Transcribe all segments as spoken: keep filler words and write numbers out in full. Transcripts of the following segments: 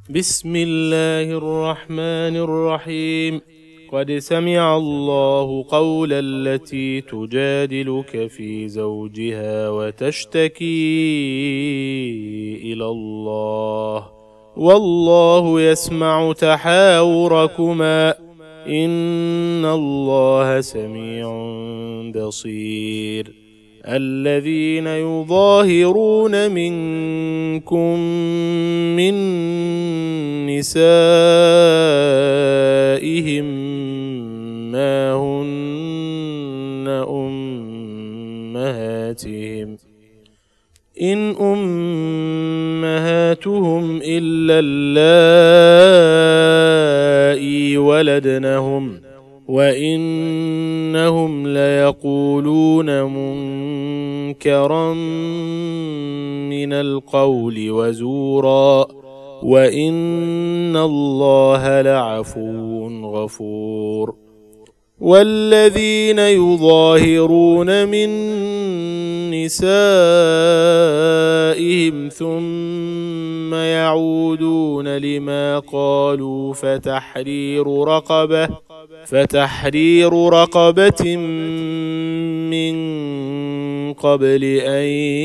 بسم الله الرحمن الرحيم. قد سمع الله قول التي تجادلك في زوجها وتشتكي إلى الله والله يسمع تحاوركما إن الله سميع بصير. الذين يظاهرون منكم من نسائهم ما هن أمهاتهم إن أمهاتهم إلا اللائي ولدنهم وإنهم ليقولون منكرا من القول وزورا وإن الله لعفو غفور. والذين يظاهرون من نسائهم ثم يعودون لما قالوا فتحرير رقبة فتحرير رقبة من قبل أن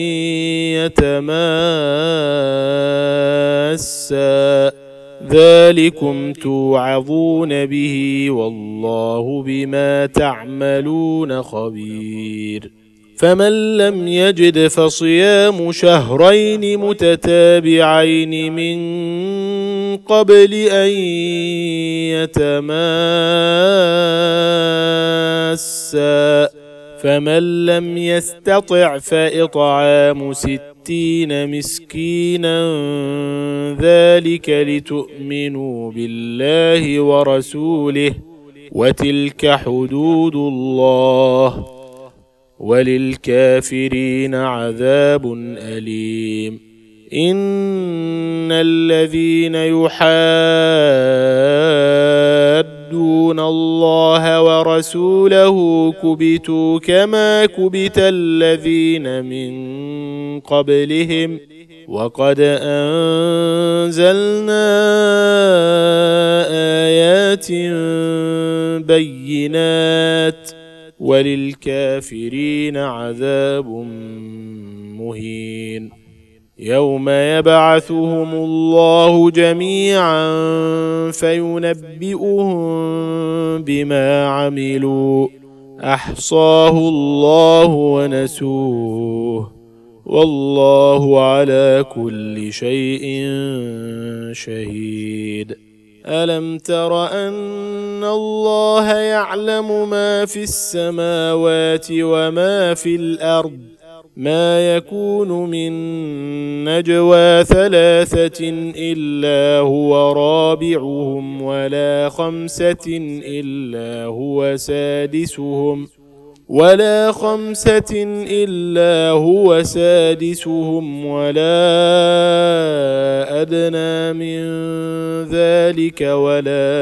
يتماسا ذلكم توعظون به والله بما تعملون خبير. فمن لم يجد فصيام شهرين متتابعين من قبل أن يتماسا فمن لم يستطع فإطعام ستين مسكينا ذلك لتؤمنوا بالله ورسوله وتلك حدود الله وللكافرين عذاب أليم. إن الذين يحادون الله ورسوله كبتوا كما كبت الذين من قبلهم وقد أنزلنا آيات بينات وللكافرين عذاب مهين. يوم يبعثهم الله جميعا فينبئهم بما عملوا أحصاه الله ونسوه والله على كل شيء شهيد. ألم تر أن الله يعلم ما في السماوات وما في الأرض ما يكون من نجوى ثلاثة إلا هو رابعهم ولا خمسة إلا هو سادسهم ولا خمسة إلا هو سادسهم ولا أدنى من ذلك ولا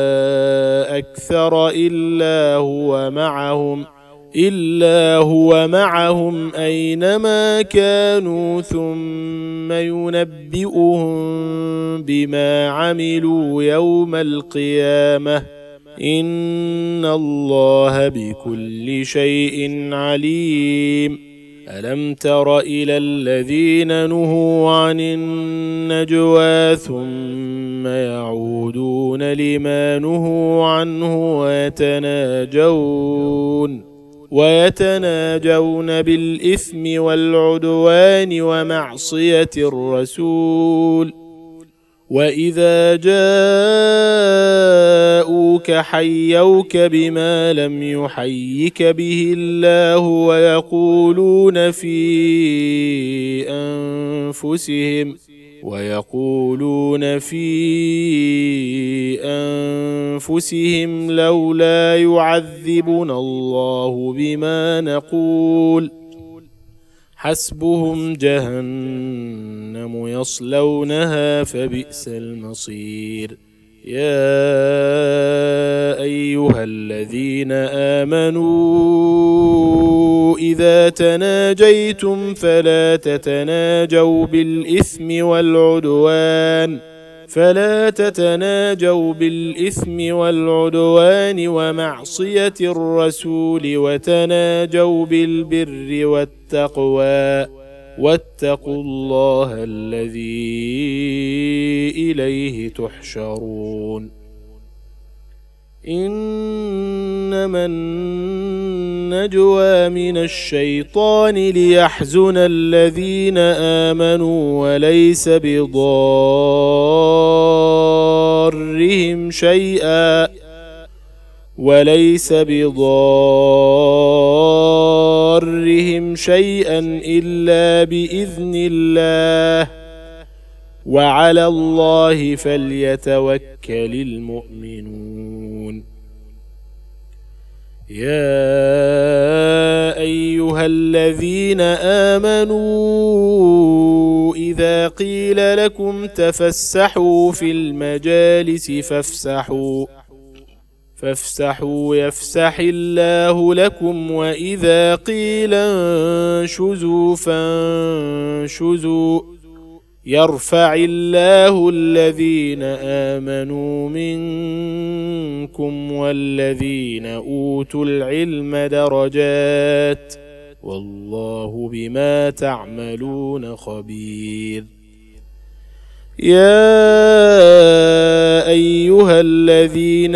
أكثر إلا هو معهم إلا هو معهم أينما كانوا ثم ينبئهم بما عملوا يوم القيامة إن الله بكل شيء عليم. ألم تر إلى الذين نهوا عن النجوى ثم يعودون لما نهوا عنه ويتناجون ويتناجون بالإثم والعدوان ومعصية الرسول وإذا جاءوك حيوك بما لم يحيك به الله ويقولون في أنفسهم ويقولون في أنفسهم لولا يعذبنا الله بما نقول حسبهم جهنم يصلونها فبئس المصير. يا أيها الذين آمنوا إذا تناجيتم فلا تتناجوا بالإثم والعدوان فلا تتناجوا بالإثم والعدوان ومعصية الرسول وتناجوا بالبر والتقوى واتقوا الله الذي إليه تحشرون إنما النجوى من الشيطان ليحزن الذين آمنوا وليس بضارهم شيئا وليس بضارهم شيئا إلا بإذن الله وعلى الله فليتوكل المؤمنون يا أيها الذين آمنوا إذا قيل لكم تفسحوا في المجالس فافسحوا فافسحوا يفسح الله لكم وإذا قيل انشزوا فانشزوا يرفع الله الذين آمنوا منكم والذين أوتوا العلم درجات والله بما تعملون خبير يا أيها الذين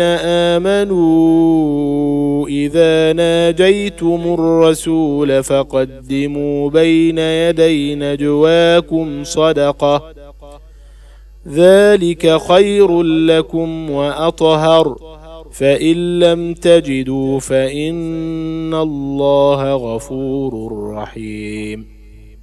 آمنوا إذا ناجيتم الرسول فقدموا بين يدي نجواكم صدقة ذلك خير لكم وأطهر فإن لم تجدوا فإن الله غفور رحيم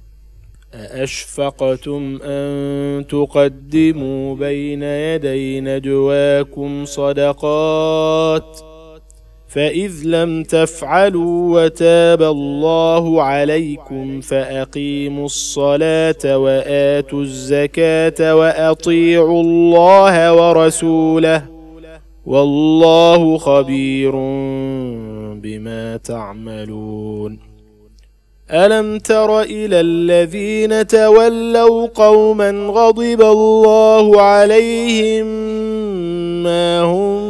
أأشفقتم أن تقدموا بين يدي نجواكم صدقات فإذ لم تفعلوا وتاب الله عليكم فأقيموا الصلاة وآتوا الزكاة وأطيعوا الله ورسوله والله خبير بما تعملون ألم تر إلى الذين تولوا قوما غضب الله عليهم ما هم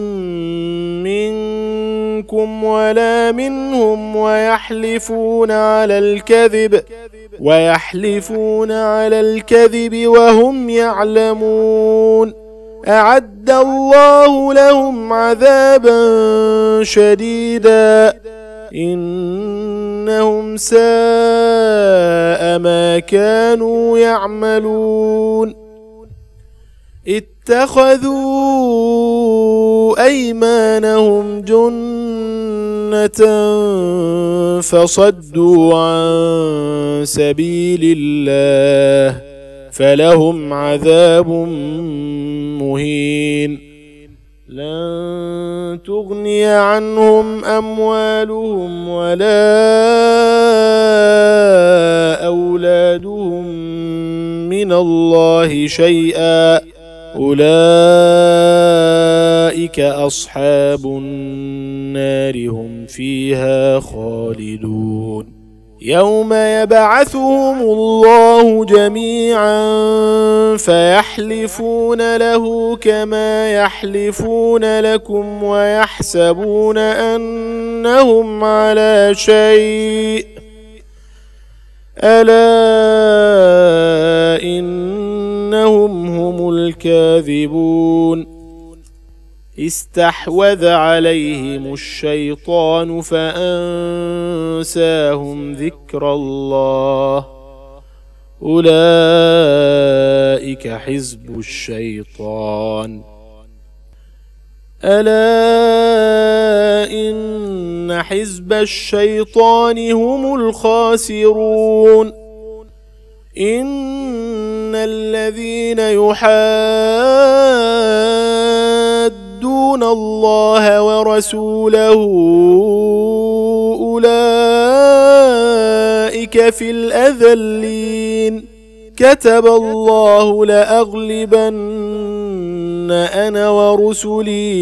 منكم ولا منهم ويحلفون على الكذب ويحلفون على الكذب وهم يعلمون أعد الله لهم عذابا شديدا إنهم ساء ما كانوا يعملون اتخذوا أيمانهم جنة فصدوا عن سبيل الله فلهم عذاب مهين لن تغني عنهم أموالهم ولا أولادهم من الله شيئا أولئك أصحاب النار هم فيها خالدون يوم يبعثهم الله جميعا فيحلفون له كما يحلفون لكم ويحسبون أنهم على شيء ألا إنهم هم الكاذبون استحوذ عليهم الشيطان فأنساهم ذكر الله أولئك حزب الشيطان ألا إن حزب الشيطان هم الخاسرون إن الذين يحادون الله ورسوله أولئك في الأذلين كتب الله لأغلبن أنا ورسلي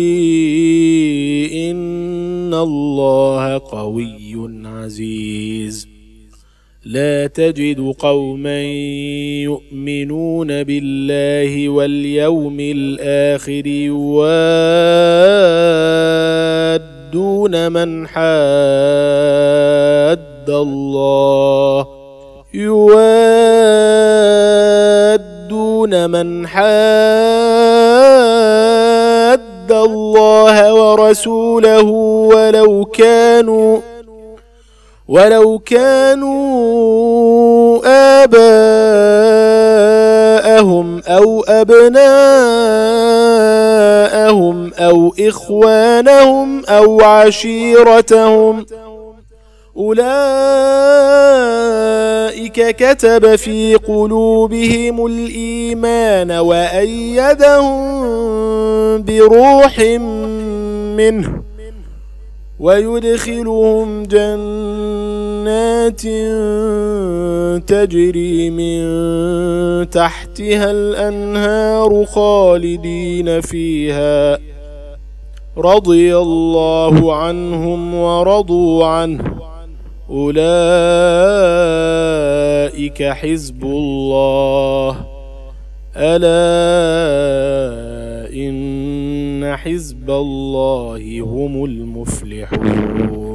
إن الله قوي عزيز لا تجد قوما يؤمنون بالله واليوم الآخر يوادون من حاد الله يوادون من حاد الله ورسوله ولو كانوا ولو كانوا آباءهم أو أبناءهم أو إخوانهم أو عشيرتهم أولئك كتب في قلوبهم الإيمان وأيدهم بروح منه ويدخلهم جنات تجري من تحتها الأنهار خالدين فيها رضي الله عنهم ورضوا عنه أولئك حزب الله ألا إن حزب الله هم المفلحون.